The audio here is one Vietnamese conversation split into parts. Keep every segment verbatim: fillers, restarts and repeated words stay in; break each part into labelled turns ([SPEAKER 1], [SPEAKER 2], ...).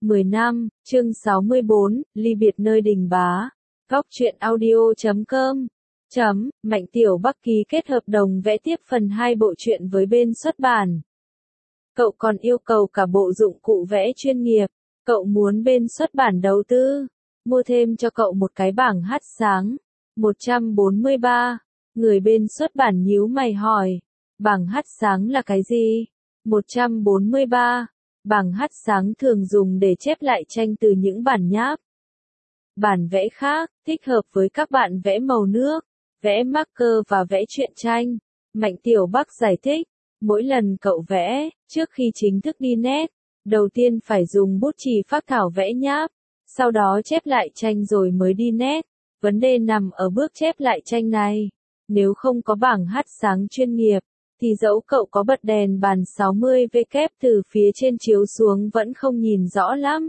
[SPEAKER 1] mười năm, chương sáu mươi bốn, ly biệt nơi đình bá. Góc truyện audio chấm com. Chấm, Mạnh Tiểu Bắc ký kết hợp đồng vẽ tiếp phần hai bộ truyện với bên xuất bản. Cậu còn yêu cầu cả bộ dụng cụ vẽ chuyên nghiệp. Cậu muốn bên xuất bản đầu tư, mua thêm cho cậu một cái bảng hát sáng. một trăm bốn mươi ba. Người bên xuất bản nhíu mày hỏi. Bảng hát sáng là cái gì? một trăm bốn mươi ba. Bảng hát sáng thường dùng để chép lại tranh từ những bản nháp. Bản vẽ khác, thích hợp với các bạn vẽ màu nước, vẽ marker và vẽ truyện tranh. Mạnh Tiểu Bắc giải thích, mỗi lần cậu vẽ, trước khi chính thức đi nét, đầu tiên phải dùng bút chì phác thảo vẽ nháp, sau đó chép lại tranh rồi mới đi nét. Vấn đề nằm ở bước chép lại tranh này. Nếu không có bảng hát sáng chuyên nghiệp, thì dẫu cậu có bật đèn bàn sáu mươi W từ phía trên chiếu xuống vẫn không nhìn rõ lắm.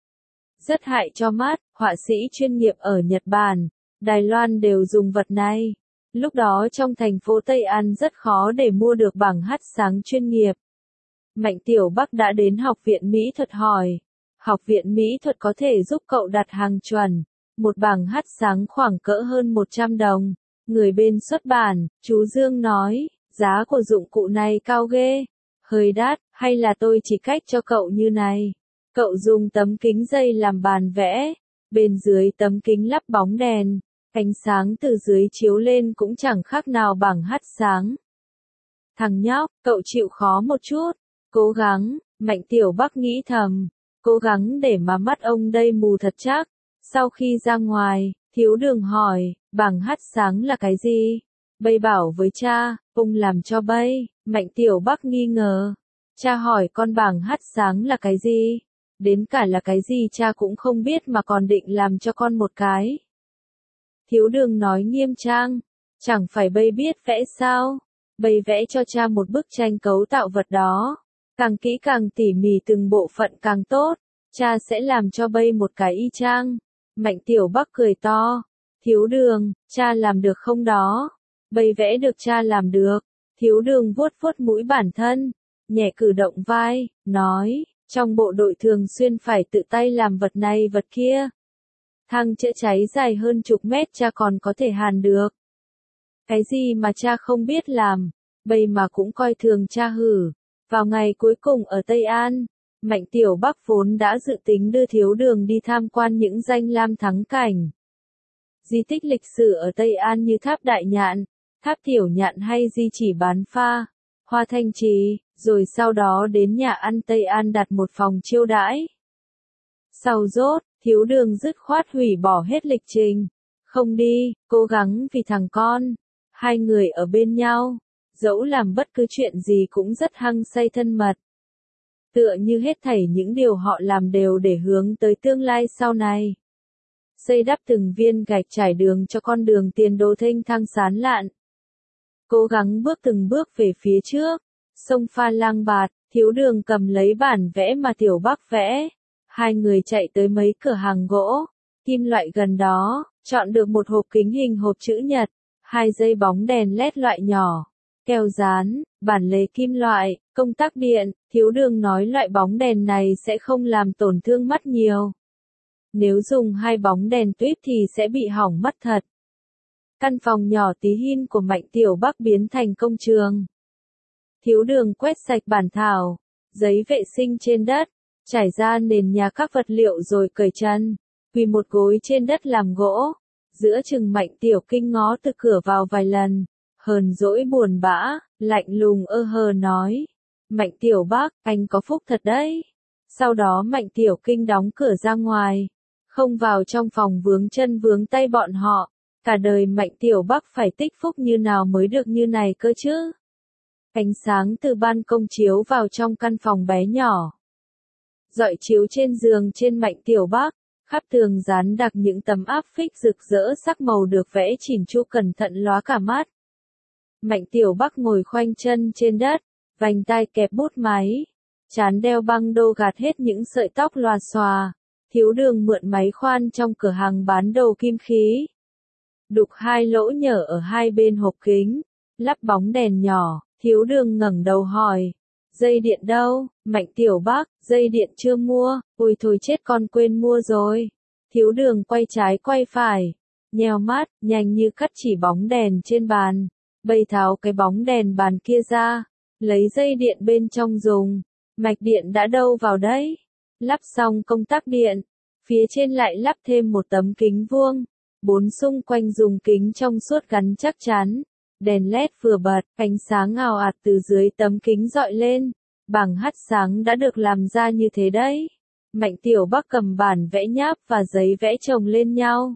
[SPEAKER 1] Rất hại cho mắt, họa sĩ chuyên nghiệp ở Nhật Bản, Đài Loan đều dùng vật này. Lúc đó trong thành phố Tây An rất khó để mua được bảng hát sáng chuyên nghiệp. Mạnh Tiểu Bắc đã đến học viện mỹ thuật hỏi. Học viện mỹ thuật có thể giúp cậu đặt hàng chuẩn. Một bảng hát sáng khoảng cỡ hơn một trăm đồng. Người bên xuất bản, chú Dương nói, giá của dụng cụ này cao ghê. Hơi đắt, hay là tôi chỉ cách cho cậu như này. Cậu dùng tấm kính dây làm bàn vẽ. Bên dưới tấm kính lắp bóng đèn. Ánh sáng từ dưới chiếu lên cũng chẳng khác nào bảng hát sáng. Thằng nhóc, cậu chịu khó một chút. Cố gắng, Mạnh Tiểu Bắc nghĩ thầm. Cố gắng để mà mắt ông đây mù thật chắc. Sau khi ra ngoài, Thiếu Đường hỏi, bảng hát sáng là cái gì? Bây bảo với cha, ông làm cho bây. Mạnh Tiểu Bắc nghi ngờ. Cha hỏi con bảng hát sáng là cái gì? Đến cả là cái gì cha cũng không biết mà còn định làm cho con một cái. Thiếu Đường nói nghiêm trang, chẳng phải bây biết vẽ sao? Bây vẽ cho cha một bức tranh cấu tạo vật đó. Càng kỹ càng tỉ mỉ từng bộ phận càng tốt. Cha sẽ làm cho bây một cái y chang. Mạnh Tiểu Bắc cười to. Thiếu Đường, cha làm được không đó? Bây vẽ được cha làm được. Thiếu Đường vuốt vuốt mũi bản thân, nhẹ cử động vai, nói, trong bộ đội thường xuyên phải tự tay làm vật này vật kia. Thang chữa cháy dài hơn chục mét cha còn có thể hàn được. Cái gì mà cha không biết làm, bây mà cũng coi thường cha hử. Vào ngày cuối cùng ở Tây An, Mạnh Tiểu Bắc vốn đã dự tính đưa Thiếu Đường đi tham quan những danh lam thắng cảnh. Di tích lịch sử ở Tây An như tháp Đại Nhạn, tháp Tiểu Nhạn hay di chỉ Bán Pha, Hoa Thanh Trì, rồi sau đó đến nhà ăn Tây An đặt một phòng chiêu đãi. Sau rốt, Thiếu Đường dứt khoát hủy bỏ hết lịch trình. Không đi, cố gắng vì thằng con. Hai người ở bên nhau, dẫu làm bất cứ chuyện gì cũng rất hăng say thân mật. Tựa như hết thảy những điều họ làm đều để hướng tới tương lai sau này. Xây đắp từng viên gạch trải đường cho con đường tiền đồ thênh thang sán lạn. Cố gắng bước từng bước về phía trước. Sông pha lang bạt, Thiếu Đường cầm lấy bản vẽ mà Tiểu Bắc vẽ. Hai người chạy tới mấy cửa hàng gỗ, kim loại gần đó, chọn được một hộp kính hình hộp chữ nhật, hai dây bóng đèn led loại nhỏ, keo dán, bản lề kim loại, công tắc điện. Thiếu Đường nói loại bóng đèn này sẽ không làm tổn thương mắt nhiều. Nếu dùng hai bóng đèn tuyếp thì sẽ bị hỏng mắt thật. Căn phòng nhỏ tí hin của Mạnh Tiểu Bắc biến thành công trường. Thiếu Đường quét sạch bản thảo, giấy vệ sinh trên đất, trải ra nền nhà các vật liệu rồi cởi chân, quỳ một gối trên đất làm gỗ. Giữa chừng Mạnh Tiểu Kinh ngó từ cửa vào vài lần, hờn dỗi buồn bã, lạnh lùng ơ hờ nói. Mạnh Tiểu Bắc, anh có phúc thật đấy. Sau đó Mạnh Tiểu Kinh đóng cửa ra ngoài, không vào trong phòng vướng chân vướng tay bọn họ. Cả đời Mạnh Tiểu Bắc phải tích phúc như nào mới được như này cơ chứ. Ánh sáng từ ban công chiếu vào trong căn phòng bé nhỏ. Dọi chiếu trên giường trên Mạnh Tiểu Bắc, khắp tường dán đặc những tấm áp phích rực rỡ sắc màu được vẽ chỉn chu cẩn thận lóa cả mắt. Mạnh Tiểu Bắc ngồi khoanh chân trên đất, vành tai kẹp bút máy, trán đeo băng đô gạt hết những sợi tóc lòa xòa. Thiếu Đường mượn máy khoan trong cửa hàng bán đồ kim khí. Đục hai lỗ nhở ở hai bên hộp kính, lắp bóng đèn nhỏ. Thiếu Đường ngẩng đầu hỏi, Dây điện đâu? Mạnh Tiểu Bắc, dây điện chưa mua, ôi thôi chết con quên mua rồi. Thiếu Đường quay trái quay phải, nheo mắt, nhanh như cắt chỉ bóng đèn trên bàn, bày tháo cái bóng đèn bàn kia ra, lấy dây điện bên trong dùng, mạch điện đã đâu vào đấy, lắp xong công tắc điện, phía trên lại lắp thêm một tấm kính vuông, bốn xung quanh dùng kính trong suốt gắn chắc chắn, đèn led vừa bật, ánh sáng ào ạt từ dưới tấm kính dọi lên, bảng hắt sáng đã được làm ra như thế đấy. Mạnh Tiểu Bắc cầm bản vẽ nháp và giấy vẽ chồng lên nhau.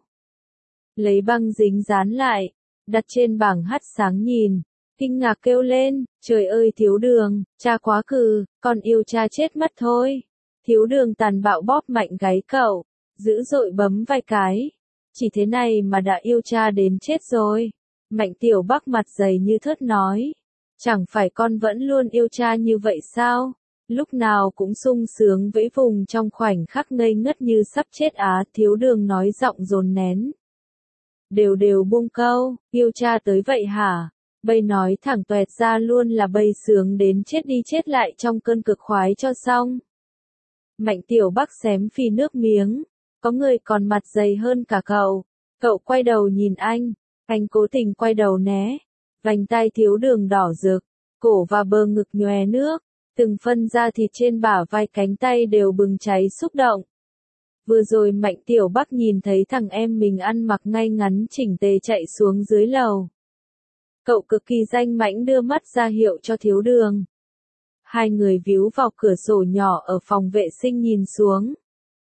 [SPEAKER 1] Lấy băng dính dán lại, đặt trên bảng hắt sáng nhìn, kinh ngạc kêu lên, trời ơi Thiếu Đường, cha quá cừ, con yêu cha chết mất thôi. Thiếu Đường tàn bạo bóp mạnh gáy cậu, dữ dội bấm vài cái, chỉ thế này mà đã yêu cha đến chết rồi. Mạnh Tiểu Bắc mặt dày như thớt nói, chẳng phải con vẫn luôn yêu cha như vậy sao? Lúc nào cũng sung sướng vẫy vùng trong khoảnh khắc ngây ngất như sắp chết á. Thiếu Đường nói giọng dồn nén. Đều đều buông câu, yêu cha tới vậy hả? Bây nói thẳng toẹt ra luôn là bây sướng đến chết đi chết lại trong cơn cực khoái cho xong. Mạnh Tiểu Bắc xém phì nước miếng, có người còn mặt dày hơn cả cậu. Cậu quay đầu nhìn anh, anh cố tình quay đầu né. Vành tay Thiếu Đường đỏ rực, cổ và bờ ngực nhòe nước. Từng phân da thịt trên bả vai cánh tay đều bừng cháy xúc động. Vừa rồi Mạnh Tiểu Bắc nhìn thấy thằng em mình ăn mặc ngay ngắn chỉnh tề chạy xuống dưới lầu. Cậu cực kỳ danh mãnh đưa mắt ra hiệu cho Thiếu Đường. Hai người víu vào cửa sổ nhỏ ở phòng vệ sinh nhìn xuống.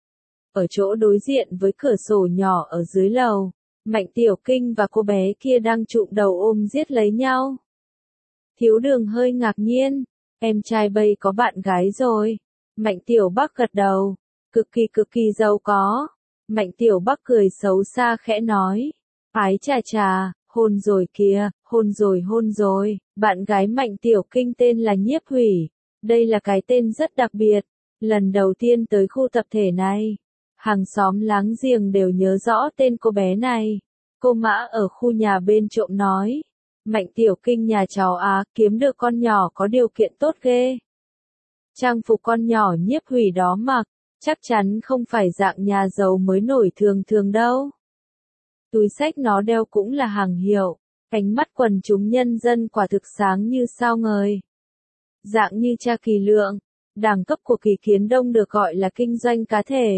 [SPEAKER 1] Ở chỗ đối diện với cửa sổ nhỏ ở dưới lầu, Mạnh Tiểu Kinh và cô bé kia đang trụm đầu ôm giết lấy nhau. Thiếu Đường hơi ngạc nhiên. Em trai bây có bạn gái rồi. Mạnh Tiểu Bắc gật đầu. Cực kỳ cực kỳ giàu có. Mạnh Tiểu Bắc cười xấu xa khẽ nói. Ái chà chà, hôn rồi kìa, hôn rồi hôn rồi. Bạn gái Mạnh Tiểu Kinh tên là Nhiếp Hủy. Đây là cái tên rất đặc biệt. Lần đầu tiên tới khu tập thể này, hàng xóm láng giềng đều nhớ rõ tên cô bé này. Cô Mã ở khu nhà bên trộm nói. Mạnh Tiểu Kinh nhà cháu á, kiếm được con nhỏ có điều kiện tốt ghê. Trang phục con nhỏ Nhiếp Hủy đó mặc, chắc chắn không phải dạng nhà giàu mới nổi thường thường đâu. Túi xách nó đeo cũng là hàng hiệu, ánh mắt quần chúng nhân dân quả thực sáng như sao ngời. Dạng như cha Kỳ Lượng, đẳng cấp của Kỳ Kiến Đông được gọi là kinh doanh cá thể.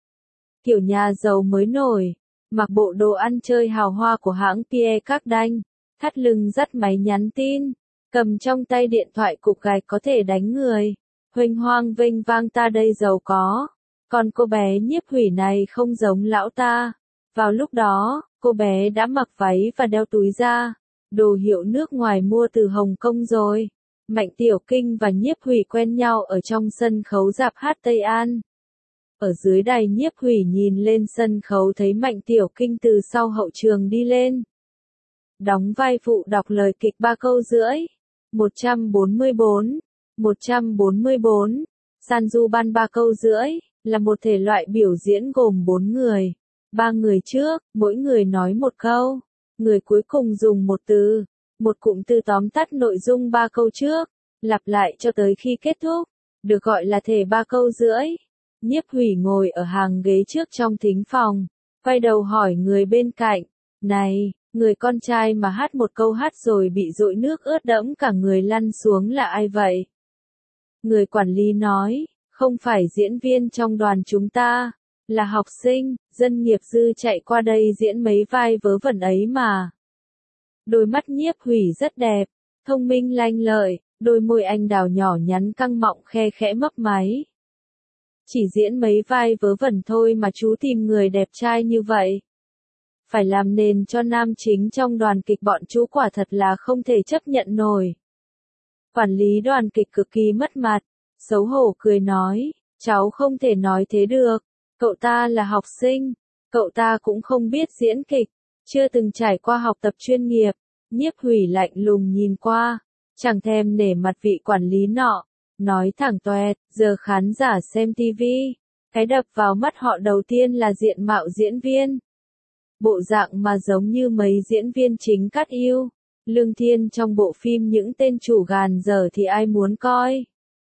[SPEAKER 1] Kiểu nhà giàu mới nổi, mặc bộ đồ ăn chơi hào hoa của hãng Pierre Cardin. Thắt lưng dắt máy nhắn tin, cầm trong tay điện thoại cục gạch có thể đánh người, huênh hoang vênh vang ta đây giàu có. Còn cô bé Nhiếp Hủy này không giống lão ta. Vào lúc đó, cô bé đã mặc váy và đeo túi da, đồ hiệu nước ngoài mua từ Hồng Kông rồi. Mạnh Tiểu Kinh và Nhiếp Hủy quen nhau ở trong sân khấu rạp hát Tây An. Ở dưới đài Nhiếp Hủy nhìn lên sân khấu thấy Mạnh Tiểu Kinh từ sau hậu trường đi lên. Đóng vai phụ đọc lời kịch ba câu rưỡi. một trăm bốn mươi bốn. một trăm bốn mươi bốn. Sanju Ban ba câu rưỡi, là một thể loại biểu diễn gồm bốn người. Ba người trước, mỗi người nói một câu. Người cuối cùng dùng một từ, một cụm từ tóm tắt nội dung ba câu trước, lặp lại cho tới khi kết thúc, được gọi là thể ba câu rưỡi. Nhiếp Hủy ngồi ở hàng ghế trước trong thính phòng, quay đầu hỏi người bên cạnh, này, người con trai mà hát một câu hát rồi bị dội nước ướt đẫm cả người lăn xuống là ai vậy? Người quản lý nói, không phải diễn viên trong đoàn chúng ta, là học sinh, dân nghiệp dư chạy qua đây diễn mấy vai vớ vẩn ấy mà. Đôi mắt Nhiếp Hủy rất đẹp, thông minh lanh lợi, đôi môi anh đào nhỏ nhắn căng mọng khe khẽ mấp máy. Chỉ diễn mấy vai vớ vẩn thôi mà chú tìm người đẹp trai như vậy. Phải làm nền cho nam chính trong đoàn kịch bọn chú quả thật là không thể chấp nhận nổi. Quản lý đoàn kịch cực kỳ mất mặt, xấu hổ cười nói, cháu không thể nói thế được, cậu ta là học sinh, cậu ta cũng không biết diễn kịch, chưa từng trải qua học tập chuyên nghiệp. Nhiếp Hủy lạnh lùng nhìn qua, chẳng thèm nể mặt vị quản lý nọ, nói thẳng toẹt, giờ khán giả xem tivi, cái đập vào mắt họ đầu tiên là diện mạo diễn viên. Bộ dạng mà giống như mấy diễn viên chính cắt yêu, Lương Thiên trong bộ phim những tên chủ gàn dở thì ai muốn coi.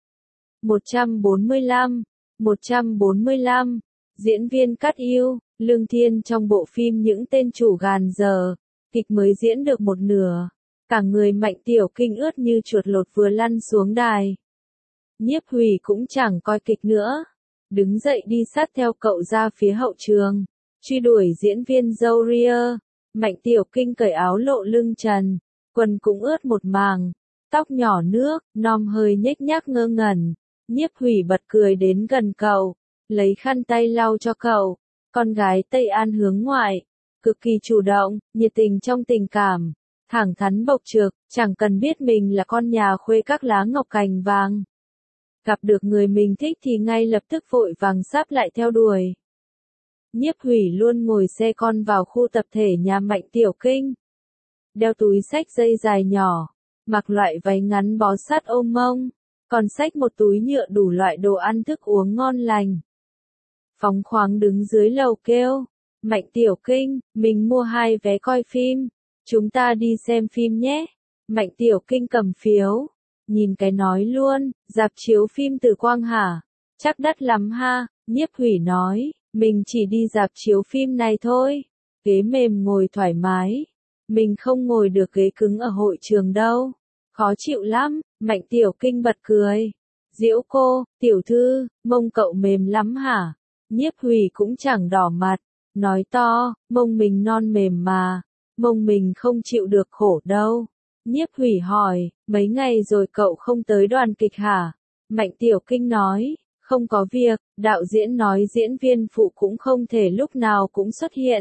[SPEAKER 1] một trăm bốn mươi lăm, một trăm bốn mươi lăm, diễn viên cắt yêu, Lương Thiên trong bộ phim Những Tên Chủ Gàn Giờ, kịch mới diễn được một nửa. Cả người Mạnh Tiểu Kinh ướt như chuột lột vừa lăn xuống đài. Nhiếp Hủy cũng chẳng coi kịch nữa. Đứng dậy đi sát theo cậu ra phía hậu trường. Truy đuổi diễn viên dâu ria. Mạnh Tiểu Kinh cởi áo lộ lưng trần. Quần cũng ướt một màng. Tóc nhỏ nước, nom hơi nhếch nhác ngơ ngẩn. Nhiếp Hủy bật cười đến gần cậu. Lấy khăn tay lau cho cậu. Con gái Tây An hướng ngoại. Cực kỳ chủ động, nhiệt tình trong tình cảm. Thẳng thắn bộc trực, chẳng cần biết mình là con nhà khuê các lá ngọc cành vàng. Gặp được người mình thích thì ngay lập tức vội vàng sáp lại theo đuổi. Nhiếp Hủy luôn ngồi xe con vào khu tập thể nhà Mạnh Tiểu Kinh. Đeo túi xách dây dài nhỏ, mặc loại váy ngắn bó sát ôm mông, còn xách một túi nhựa đủ loại đồ ăn thức uống ngon lành. Phóng khoáng đứng dưới lầu kêu, Mạnh Tiểu Kinh, mình mua hai vé coi phim. Chúng ta đi xem phim nhé. Mạnh Tiểu Kinh cầm phiếu. Nhìn cái nói luôn, rạp chiếu phim Từ Quang hả? Chắc đắt lắm ha. Nhiếp Hủy nói, mình chỉ đi rạp chiếu phim này thôi. Ghế mềm ngồi thoải mái. Mình không ngồi được ghế cứng ở hội trường đâu. Khó chịu lắm. Mạnh Tiểu Kinh bật cười. Diễu cô, tiểu thư, mông cậu mềm lắm hả? Nhiếp Hủy cũng chẳng đỏ mặt. Nói to, mông mình non mềm mà. Mông mình không chịu được khổ đâu. Nhiếp Hủy hỏi, mấy ngày rồi cậu không tới đoàn kịch hả? Mạnh Tiểu Kinh nói, không có việc, đạo diễn nói diễn viên phụ cũng không thể lúc nào cũng xuất hiện.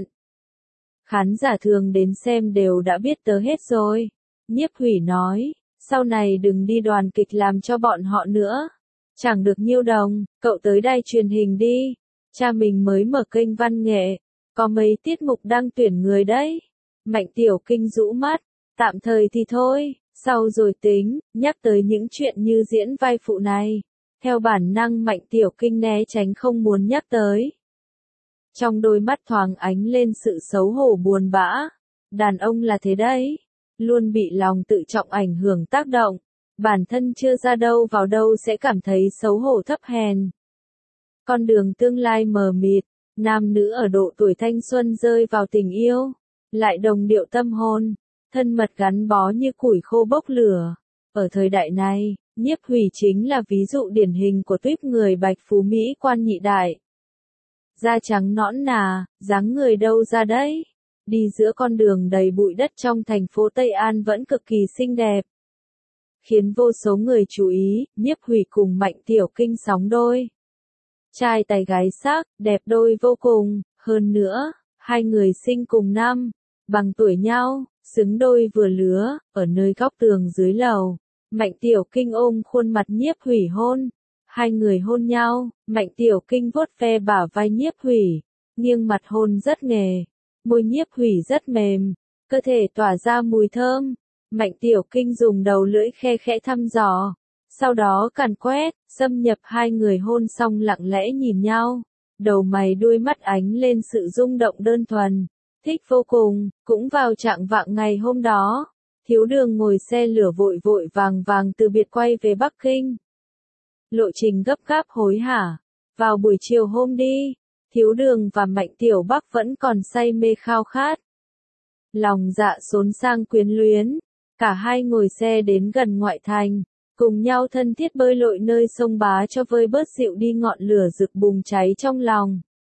[SPEAKER 1] Khán giả thường đến xem đều đã biết tớ hết rồi. Nhiếp Hủy nói, sau này đừng đi đoàn kịch làm cho bọn họ nữa. Chẳng được nhiêu đồng, cậu tới đài truyền hình đi. Cha mình mới mở kênh văn nghệ, có mấy tiết mục đang tuyển người đấy. Mạnh Tiểu Kinh rũ mắt, tạm thời thì thôi, sau rồi tính. Nhắc tới những chuyện như diễn vai phụ này, theo bản năng Mạnh Tiểu Kinh né tránh không muốn nhắc tới. Trong đôi mắt thoáng ánh lên sự xấu hổ buồn bã. Đàn ông là thế đấy, luôn bị lòng tự trọng ảnh hưởng tác động, bản thân chưa ra đâu vào đâu sẽ cảm thấy xấu hổ thấp hèn. Con đường tương lai mờ mịt, nam nữ ở độ tuổi thanh xuân rơi vào tình yêu, lại đồng điệu tâm hồn, thân mật gắn bó như củi khô bốc lửa. Ở thời đại này, Nhiếp Hủy chính là ví dụ điển hình của tuýp người bạch phú Mỹ quan nhị đại. Da trắng nõn nà, dáng người đâu ra đấy. Đi giữa con đường đầy bụi đất trong thành phố Tây An vẫn cực kỳ xinh đẹp. Khiến vô số người chú ý, Nhiếp Hủy cùng Mạnh Tiểu Kinh sóng đôi. Trai tài gái sắc, đẹp đôi vô cùng, hơn nữa, hai người sinh cùng năm, bằng tuổi nhau, xứng đôi vừa lứa, ở nơi góc tường dưới lầu. Mạnh Tiểu Kinh ôm khuôn mặt Nhiếp Hủy hôn. Hai người hôn nhau, Mạnh Tiểu Kinh vuốt ve bả vai Nhiếp Hủy, nghiêng mặt hôn rất nghề. Môi Nhiếp Hủy rất mềm, cơ thể tỏa ra mùi thơm. Mạnh Tiểu Kinh dùng đầu lưỡi khe khẽ thăm dò, sau đó càn quét, xâm nhập hai người hôn xong lặng lẽ nhìn nhau. Đầu mày đuôi mắt ánh lên sự rung động đơn thuần, thích vô cùng. Cũng vào trạng vạng ngày hôm đó, Thiếu Đường ngồi xe lửa vội vội vàng vàng từ biệt quay về Bắc Kinh. Lộ trình gấp gáp hối hả. Vào buổi chiều hôm đi, Thiếu Đường và Mạnh Tiểu Bắc vẫn còn say mê khao khát. Lòng dạ xốn sang quyến luyến, cả hai ngồi xe đến gần ngoại thành, cùng nhau thân thiết bơi lội nơi sông Bá cho vơi bớt dịu đi ngọn lửa rực bùng cháy trong lòng.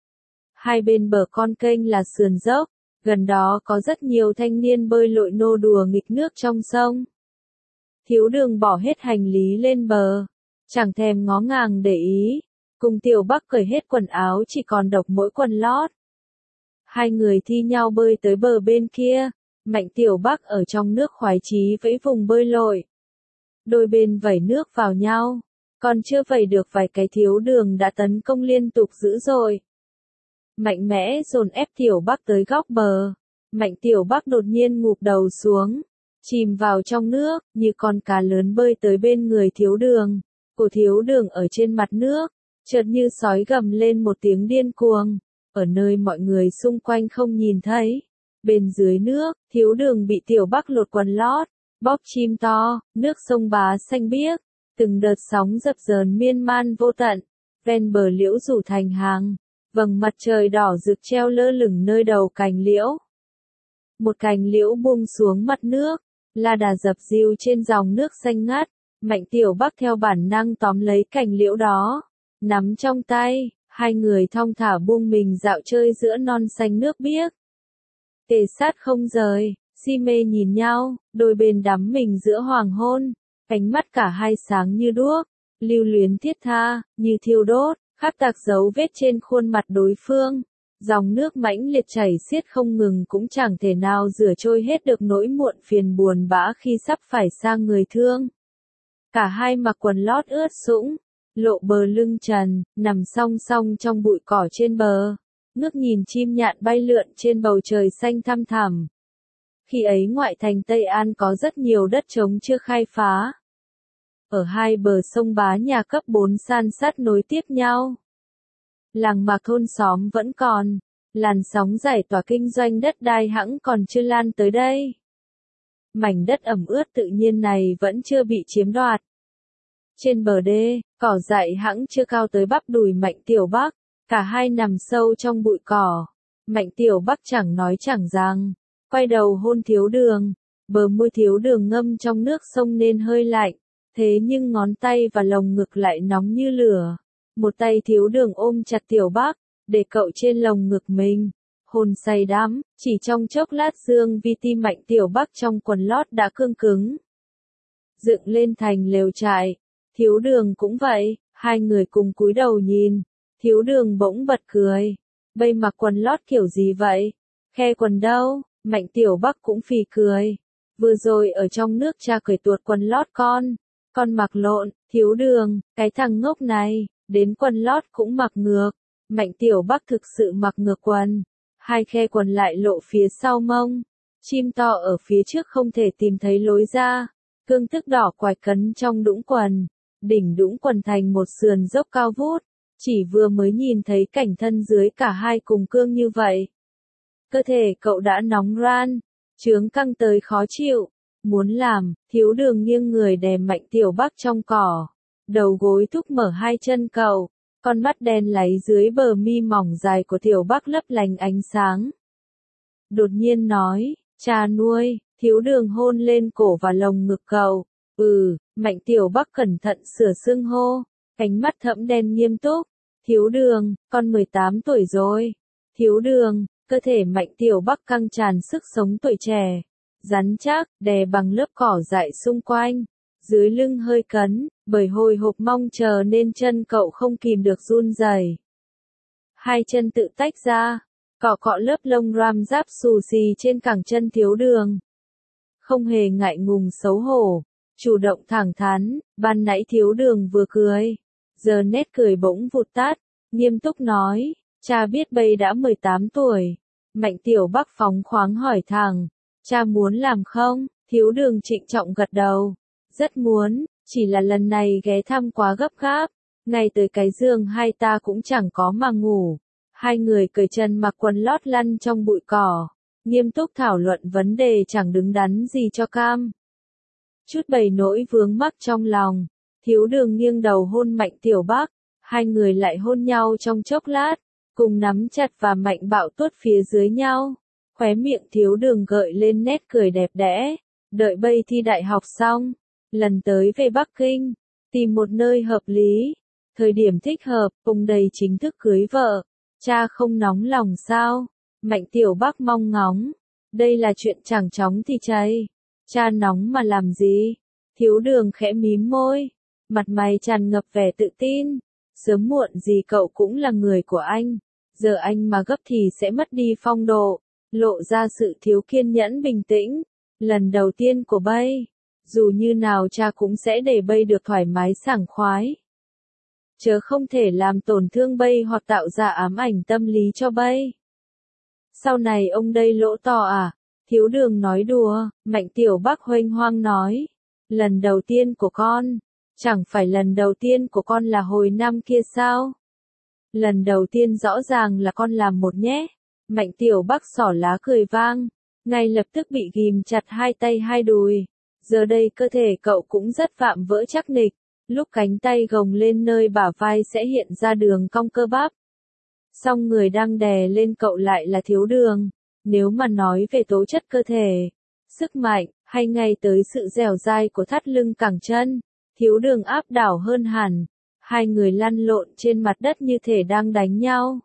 [SPEAKER 1] Hai bên bờ con kênh là sườn dốc, gần đó có rất nhiều thanh niên bơi lội nô đùa nghịch nước trong sông. Thiếu Đường bỏ hết hành lý lên bờ, chẳng thèm ngó ngàng để ý, cùng Tiểu Bắc cởi hết quần áo chỉ còn độc mỗi quần lót. Hai người thi nhau bơi tới bờ bên kia, Mạnh Tiểu Bắc ở trong nước khoái chí vẫy vùng bơi lội. Đôi bên vẩy nước vào nhau, còn chưa vẩy được vài cái Thiếu Đường đã tấn công liên tục dữ dội. Mạnh mẽ dồn ép Tiểu Bắc tới góc bờ, Mạnh Tiểu Bắc đột nhiên ngụp đầu xuống, chìm vào trong nước, như con cá lớn bơi tới bên người Thiếu Đường. Cổ Thiếu Đường ở trên mặt nước, chợt như sói gầm lên một tiếng điên cuồng, ở nơi mọi người xung quanh không nhìn thấy. Bên dưới nước, Thiếu Đường bị Tiểu Bắc lột quần lót, bóp chim to, nước sông Bá xanh biếc, Từng đợt sóng dập dờn miên man vô tận, ven bờ liễu rủ thành hàng, vầng mặt trời đỏ rực treo lơ lửng nơi đầu cành liễu. Một cành liễu buông xuống mặt nước, la đà dập dìu trên dòng nước xanh ngắt, Mạnh Tiểu Bắc theo bản năng tóm lấy cành liễu đó, nắm trong tay, hai người thong thả buông mình dạo chơi giữa non xanh nước biếc. Kề sát không rời, si mê nhìn nhau, đôi bên đắm mình giữa hoàng hôn, ánh mắt cả hai sáng như đuốc, lưu luyến thiết tha, như thiêu đốt, khắc tạc dấu vết trên khuôn mặt đối phương. Dòng nước mãnh liệt chảy xiết không ngừng cũng chẳng thể nào rửa trôi hết được nỗi muộn phiền buồn bã khi sắp phải sang người thương. Cả hai mặc quần lót ướt sũng, lộ bờ lưng trần, nằm song song trong bụi cỏ trên bờ, ngước nhìn chim nhạn bay lượn trên bầu trời xanh thăm thẳm. Khi ấy ngoại thành Tây An có rất nhiều đất trống chưa khai phá. Ở hai bờ sông Bá nhà cấp bốn san sát nối tiếp nhau. Làng mạc thôn xóm vẫn còn, làn sóng giải tỏa kinh doanh đất đai hẵng còn chưa lan tới đây. Mảnh đất ẩm ướt tự nhiên này vẫn chưa bị chiếm đoạt. Trên bờ đê, cỏ dại hẵng chưa cao tới bắp đùi Mạnh Tiểu Bắc, cả hai nằm sâu trong bụi cỏ. Mạnh Tiểu Bắc chẳng nói chẳng rằng, quay đầu hôn Thiếu Đường, bờ môi Thiếu Đường ngâm trong nước sông nên hơi lạnh, thế nhưng ngón tay và lồng ngực lại nóng như lửa. Một tay Thiếu Đường ôm chặt Tiểu Bắc, để cậu trên lồng ngực mình, hôn say đắm, chỉ trong chốc lát dương vi ti Mạnh Tiểu Bắc trong quần lót đã cương cứng. Dựng lên thành lều trại, Thiếu Đường cũng vậy, hai người cùng cúi đầu nhìn, Thiếu Đường bỗng bật cười, bây mặc quần lót kiểu gì vậy? Khe quần đâu? Mạnh Tiểu Bắc cũng phì cười, vừa rồi ở trong nước cha cởi tuột quần lót con, con mặc lộn. Thiếu Đường, cái thằng ngốc này, đến quần lót cũng mặc ngược. Mạnh Tiểu Bắc thực sự mặc ngược quần, hai khe quần lại lộ phía sau mông, chim to ở phía trước không thể tìm thấy lối ra, cương tức đỏ quạch cấn trong đũng quần, đỉnh đũng quần thành một sườn dốc cao vút, chỉ vừa mới nhìn thấy cảnh thân dưới cả hai cùng cương như vậy. Cơ thể cậu đã nóng ran, chướng căng tới khó chịu, muốn làm. Thiếu Đường nghiêng người đè Mạnh Tiểu Bắc trong cỏ, đầu gối thúc mở hai chân cậu, con mắt đen láy dưới bờ mi mỏng dài của Tiểu Bắc lấp lánh ánh sáng. Đột nhiên nói, cha nuôi. Thiếu Đường hôn lên cổ và lồng ngực cậu. Ừ. Mạnh Tiểu Bắc cẩn thận sửa xưng hô, ánh mắt thẫm đen nghiêm túc. Thiếu Đường, con mười tám tuổi rồi. Thiếu Đường, cơ thể Mạnh Tiểu Bắc căng tràn sức sống tuổi trẻ, rắn chắc, đè bằng lớp cỏ dại xung quanh, dưới lưng hơi cấn, bởi hồi hộp mong chờ nên chân cậu không kìm được run rẩy. Hai chân tự tách ra, cọ cọ lớp lông ram giáp xù xì trên cẳng chân Thiếu Đường. Không hề ngại ngùng xấu hổ, chủ động thẳng thắn, ban nãy Thiếu Đường vừa cười, giờ nét cười bỗng vụt tắt, nghiêm túc nói, cha biết bây đã mười tám tuổi. Mạnh Tiểu Bắc phóng khoáng hỏi thẳng, cha muốn làm không? Thiếu Đường trịnh trọng gật đầu, rất muốn, chỉ là lần này ghé thăm quá gấp gáp, ngay tới cái giường hai ta cũng chẳng có mà ngủ. Hai người cởi chân mặc quần lót lăn trong bụi cỏ, nghiêm túc thảo luận vấn đề chẳng đứng đắn gì cho cam. Chút bày nỗi vướng mắc trong lòng, Thiếu Đường nghiêng đầu hôn Mạnh Tiểu Bắc, hai người lại hôn nhau trong chốc lát, cùng nắm chặt và mạnh bạo tuốt phía dưới nhau. Khóe miệng Thiếu Đường gợi lên nét cười đẹp đẽ, đợi bây thi đại học xong, lần tới về Bắc Kinh, tìm một nơi hợp lý, thời điểm thích hợp, ông đây chính thức cưới vợ. Cha không nóng lòng sao? Mạnh Tiểu Bắc mong ngóng, đây là chuyện chẳng chóng thì cháy. Cha nóng mà làm gì? Thiếu Đường khẽ mím môi, mặt mày tràn ngập vẻ tự tin. Sớm muộn gì cậu cũng là người của anh, giờ anh mà gấp thì sẽ mất đi phong độ, lộ ra sự thiếu kiên nhẫn bình tĩnh. Lần đầu tiên của bây, dù như nào cha cũng sẽ để bây được thoải mái sảng khoái, chớ không thể làm tổn thương bây hoặc tạo ra ám ảnh tâm lý cho bây. Sau này ông đây lỗ to à? Thiếu Đường nói đùa. Mạnh Tiểu Bắc huênh hoang nói, lần đầu tiên của con, chẳng phải lần đầu tiên của con là hồi năm kia sao? Lần đầu tiên rõ ràng là con làm một nhé. Mạnh Tiểu Bắc xỏ lá cười vang, ngay lập tức bị ghìm chặt hai tay hai đùi. Giờ đây cơ thể cậu cũng rất vạm vỡ chắc nịch, Lúc cánh tay gồng lên nơi bả vai sẽ hiện ra đường cong cơ bắp. Song người đang đè lên cậu lại là Thiếu Đường. Nếu mà nói về tố chất cơ thể, sức mạnh, hay ngay tới sự dẻo dai của thắt lưng cẳng chân, Thiếu Đường áp đảo hơn hẳn. Hai người lăn lộn trên mặt đất như thể đang đánh nhau.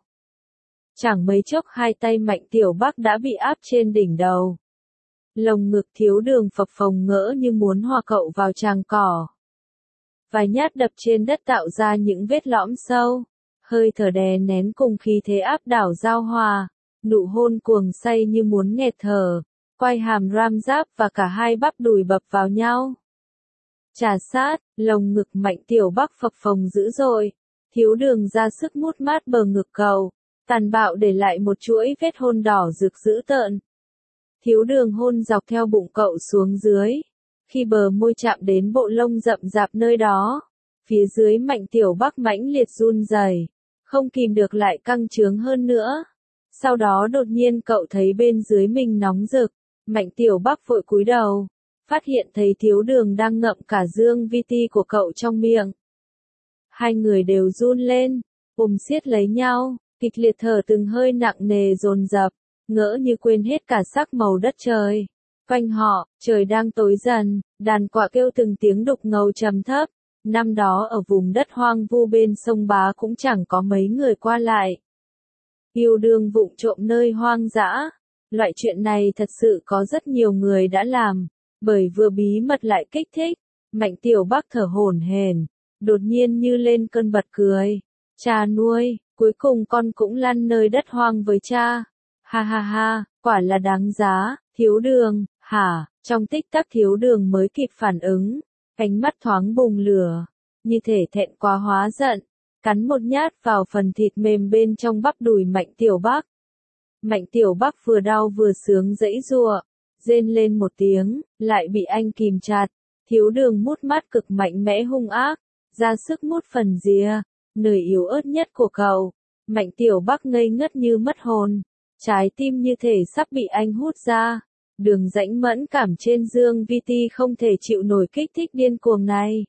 [SPEAKER 1] Chẳng mấy chốc hai tay Mạnh Tiểu Bắc đã bị áp trên đỉnh đầu. Lồng ngực Thiếu Đường phập phồng ngỡ như muốn hòa cậu vào tràng cỏ. Vài nhát đập trên đất tạo ra những vết lõm sâu. Hơi thở đè nén cùng khí thế áp đảo giao hòa. Nụ hôn cuồng say như muốn nghẹt thở. Quay hàm ram giáp và cả hai bắp đùi bập vào nhau. Trà sát, lồng ngực Mạnh Tiểu Bắc phập phồng dữ dội. Thiếu Đường ra sức mút mát bờ ngực cậu. Tàn bạo để lại một chuỗi vết hôn đỏ rực dữ tợn. Thiếu Đường hôn dọc theo bụng cậu xuống dưới. Khi bờ môi chạm đến bộ lông rậm rạp nơi đó, phía dưới Mạnh Tiểu Bắc mãnh liệt run rẩy, không kìm được lại căng trướng hơn nữa. Sau đó đột nhiên cậu thấy bên dưới mình nóng rực, Mạnh Tiểu Bắc vội cúi đầu, phát hiện thấy Thiếu Đường đang ngậm cả dương vi ti của cậu trong miệng. Hai người đều run lên, ôm siết lấy nhau, kịch liệt thở từng hơi nặng nề dồn dập, ngỡ như quên hết cả sắc màu đất trời. Quanh họ, trời đang tối dần, đàn quạ kêu từng tiếng đục ngầu trầm thấp. Năm đó ở vùng đất hoang vu bên sông Bá cũng chẳng có mấy người qua lại. Yêu đương vụng trộm nơi hoang dã. Loại chuyện này thật sự có rất nhiều người đã làm, bởi vừa bí mật lại kích thích. Mạnh Tiểu Bắc thở hổn hển, đột nhiên như lên cơn bật cười. Cha nuôi, cuối cùng con cũng lăn nơi đất hoang với cha. Ha ha ha, quả là đáng giá. Thiếu Đường, hả? Trong tích tắc Thiếu Đường mới kịp phản ứng, ánh mắt thoáng bùng lửa, như thể thẹn quá hóa giận, cắn một nhát vào phần thịt mềm bên trong bắp đùi Mạnh Tiểu Bắc. Mạnh Tiểu Bắc vừa đau vừa sướng giãy giụa, rên lên một tiếng, lại bị anh kìm chặt. Thiếu Đường mút mát cực mạnh mẽ hung ác, ra sức mút phần rìa, nơi yếu ớt nhất của cậu. Mạnh Tiểu Bắc ngây ngất như mất hồn, trái tim như thể sắp bị anh hút ra. Đường rãnh mẫn cảm trên dương vi ti không thể chịu nổi kích thích điên cuồng này.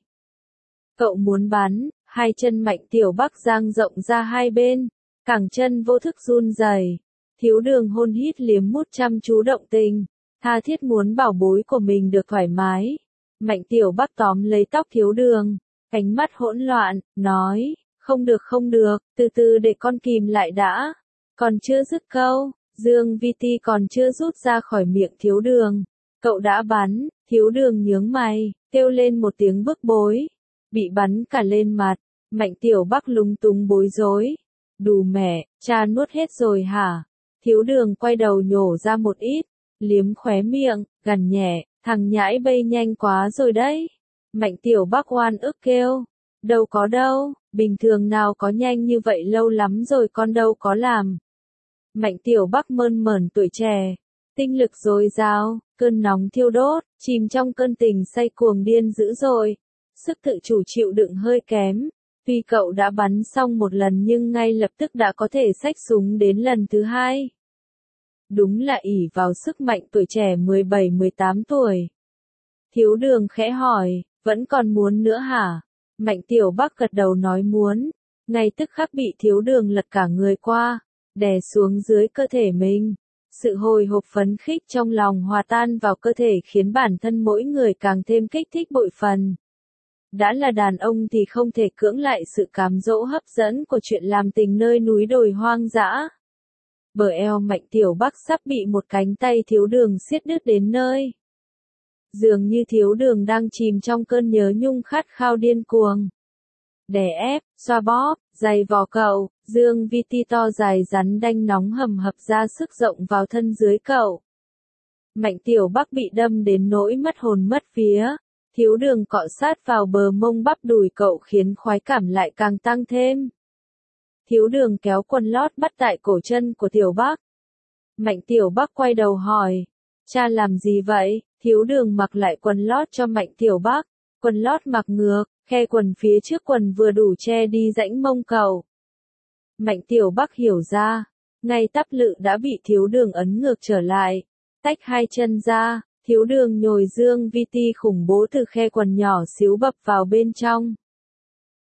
[SPEAKER 1] Cậu muốn bắn, hai chân Mạnh Tiểu Bắc dang rộng ra hai bên, cẳng chân vô thức run rẩy. Thiếu Đường hôn hít liếm mút chăm chú động tình, tha thiết muốn bảo bối của mình được thoải mái. Mạnh Tiểu Bắc tóm lấy tóc Thiếu Đường, ánh mắt hỗn loạn, nói, không được không được, từ từ để con kìm lại đã. Còn chưa dứt câu, dương vi ti còn chưa rút ra khỏi miệng Thiếu Đường. Cậu đã bắn, Thiếu Đường nhướng mày, kêu lên một tiếng bức bối. Bị bắn cả lên mặt, Mạnh Tiểu Bắc lúng túng bối rối. Đù mẹ, cha nuốt hết rồi hả? Thiếu Đường quay đầu nhổ ra một ít, liếm khóe miệng, gằn nhẹ, thằng nhãi bay nhanh quá rồi đấy. Mạnh Tiểu Bắc oan ức kêu, đâu có đâu, bình thường nào có nhanh như vậy, lâu lắm rồi con đâu có làm. Mạnh Tiểu Bắc mơn mởn tuổi trẻ, tinh lực dồi dào, cơn nóng thiêu đốt, chìm trong cơn tình say cuồng điên dữ dội, sức tự chủ chịu đựng hơi kém. Tuy cậu đã bắn xong một lần nhưng ngay lập tức đã có thể xách súng đến lần thứ hai. Đúng là ỷ vào sức mạnh tuổi trẻ mười bảy mười tám tuổi. Thiếu Đường khẽ hỏi, vẫn còn muốn nữa hả? Mạnh Tiểu Bắc gật đầu nói muốn, ngay tức khắc bị Thiếu Đường lật cả người qua, đè xuống dưới cơ thể mình. Sự hồi hộp phấn khích trong lòng hòa tan vào cơ thể khiến bản thân mỗi người càng thêm kích thích bội phần. Đã là đàn ông thì không thể cưỡng lại sự cám dỗ hấp dẫn của chuyện làm tình nơi núi đồi hoang dã. Bờ eo Mạnh Tiểu Bắc sắp bị một cánh tay Thiếu Đường siết đứt đến nơi. Dường như Thiếu Đường đang chìm trong cơn nhớ nhung khát khao điên cuồng. Đè ép, xoa bóp, giày vò cậu, dương vi ti to dài rắn đanh nóng hầm hập ra sức rộng vào thân dưới cậu. Mạnh Tiểu Bắc bị đâm đến nỗi mất hồn mất vía. Thiếu Đường cọ sát vào bờ mông bắp đùi cậu khiến khoái cảm lại càng tăng thêm. Thiếu Đường kéo quần lót bắt tại cổ chân của Tiểu Bắc. Mạnh Tiểu Bắc quay đầu hỏi, cha làm gì vậy? Thiếu Đường mặc lại quần lót cho Mạnh Tiểu Bắc, quần lót mặc ngược, khe quần phía trước quần vừa đủ che đi rãnh mông cậu. Mạnh Tiểu Bắc hiểu ra, ngay tắp lự đã bị Thiếu Đường ấn ngược trở lại, tách hai chân ra. Thiếu Đường nhồi dương vi ti khủng bố từ khe quần nhỏ xíu bập vào bên trong.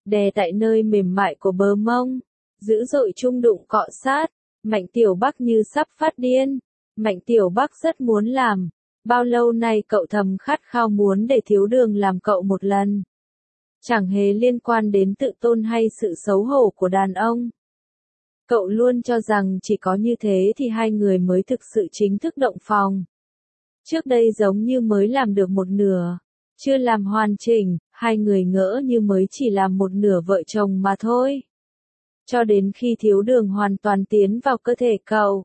[SPEAKER 1] đè tại nơi mềm mại của bờ mông, dữ dội chung đụng cọ sát. Mạnh Tiểu Bắc như sắp phát điên. Mạnh Tiểu Bắc rất muốn làm. Bao lâu nay cậu thầm khát khao muốn để Thiếu Đường làm cậu một lần. Chẳng hề liên quan đến tự tôn hay sự xấu hổ của đàn ông. Cậu luôn cho rằng chỉ có như thế thì hai người mới thực sự chính thức động phòng. Trước đây giống như mới làm được một nửa. Chưa làm hoàn chỉnh, hai người ngỡ như mới chỉ làm một nửa vợ chồng mà thôi. Cho đến khi Thiếu Đường hoàn toàn tiến vào cơ thể cậu.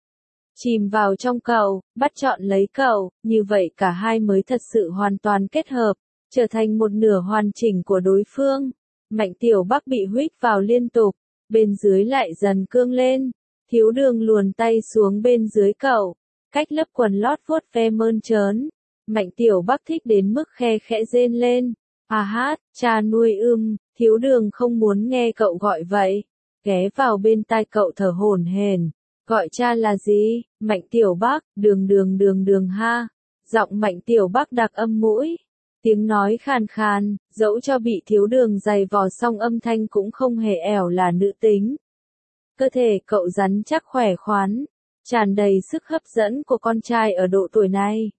[SPEAKER 1] Chìm vào trong cậu, bắt trọn lấy cậu, như vậy cả hai mới thật sự hoàn toàn kết hợp, trở thành một nửa hoàn chỉnh của đối phương. Mạnh Tiểu Bắc bị huých vào liên tục, bên dưới lại dần cương lên. Thiếu Đường luồn tay xuống bên dưới cậu, cách lớp quần lót vuốt ve mơn trớn. Mạnh Tiểu Bắc thích đến mức khe khẽ rên lên. À hát, cha nuôi ưm, Thiếu Đường không muốn nghe cậu gọi vậy. Ghé vào bên tai cậu thở hổn hển. Gọi cha là gì? Mạnh Tiểu Bắc, đường đường đường đường ha. Giọng Mạnh Tiểu Bắc đặc âm mũi. Tiếng nói khàn khàn, dẫu cho bị Thiếu Đường giày vò xong âm thanh cũng không hề ẻo là nữ tính. Cơ thể cậu rắn chắc khỏe khoắn, tràn đầy sức hấp dẫn của con trai ở độ tuổi này.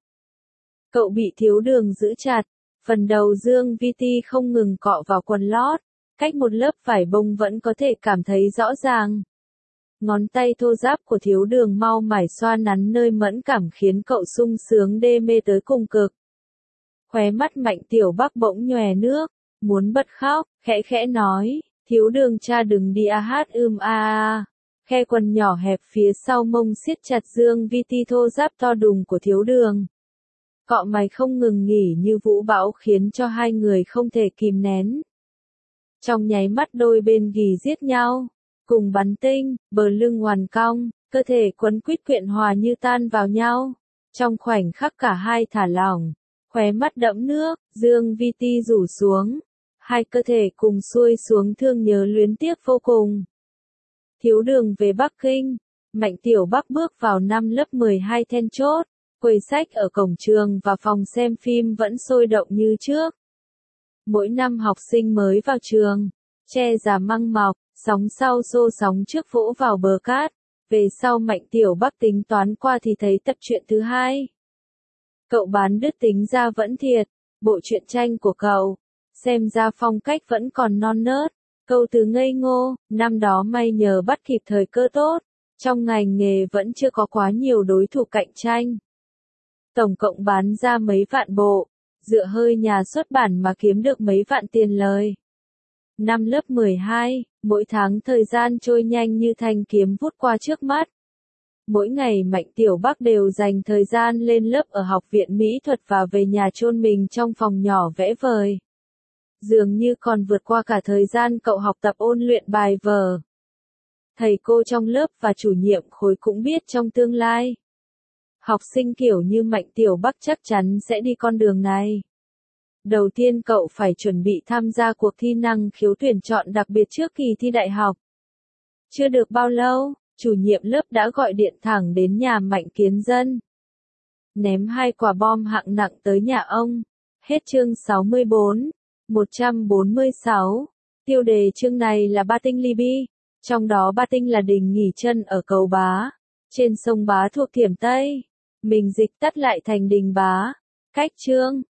[SPEAKER 1] Cậu bị Thiếu Đường giữ chặt, phần đầu Dương Vi Ti không ngừng cọ vào quần lót, cách một lớp vải bông vẫn có thể cảm thấy rõ ràng. Ngón tay thô ráp của Thiếu Đường mau mải xoa nắn nơi mẫn cảm khiến cậu sung sướng đê mê tới cùng cực. Khóe mắt Mạnh Tiểu Bắc bỗng nhòe nước, muốn bật khóc, khẽ khẽ nói, Thiếu Đường cha đừng đi a hát ưm a a. Khe quần nhỏ hẹp phía sau mông siết chặt Dương Vi Ti thô ráp to đùng của Thiếu Đường. Cọ mày không ngừng nghỉ như vũ bão khiến cho hai người không thể kìm nén. Trong nháy mắt đôi bên ghì giết nhau, cùng bắn tinh, bờ lưng hoàn cong, cơ thể quấn quýt quyện hòa như tan vào nhau. Trong khoảnh khắc cả hai thả lỏng, khóe mắt đẫm nước, Dương Vi Ti rủ xuống, hai cơ thể cùng xuôi xuống thương nhớ luyến tiếc vô cùng. Thiếu Đường về Bắc Kinh, Mạnh Tiểu Bắc bước vào năm lớp mười hai then chốt, quầy sách ở cổng trường và phòng xem phim vẫn sôi động như trước. Mỗi năm học sinh mới vào trường, che già măng mọc, sóng sau xô sóng trước vỗ vào bờ cát, về sau Mạnh Tiểu Bắc tính toán qua thì thấy tập truyện thứ hai. Cậu bán đứt tính ra vẫn thiệt, bộ truyện tranh của cậu, xem ra phong cách vẫn còn non nớt, câu từ ngây ngô, năm đó may nhờ bắt kịp thời cơ tốt, trong ngành nghề vẫn chưa có quá nhiều đối thủ cạnh tranh. Tổng cộng bán ra mấy vạn bộ, dựa hơi nhà xuất bản mà kiếm được mấy vạn tiền lời. Năm lớp mười hai, mỗi tháng thời gian trôi nhanh như thanh kiếm vút qua trước mắt. Mỗi ngày Mạnh Tiểu Bắc đều dành thời gian lên lớp ở học viện mỹ thuật và về nhà chôn mình trong phòng nhỏ vẽ vời. Dường như còn vượt qua cả thời gian cậu học tập ôn luyện bài vở. Thầy cô trong lớp và chủ nhiệm khối cũng biết trong tương lai, học sinh kiểu như Mạnh Tiểu Bắc chắc chắn sẽ đi con đường này. Đầu tiên cậu phải chuẩn bị tham gia cuộc thi năng khiếu tuyển chọn đặc biệt trước kỳ thi đại học. Chưa được bao lâu, chủ nhiệm lớp đã gọi điện thẳng đến nhà Mạnh Kiến Dân. Ném hai quả bom hạng nặng tới nhà ông. Hết chương sáu mươi bốn, một trăm bốn mươi sáu. Tiêu đề chương này là Ba Tinh Libya. Trong đó Ba Tinh là đình nghỉ chân ở Cầu Bá, trên sông Bá thuộc Thiểm Tây. Mình dịch tắt lại thành Đình Bá. Cách chương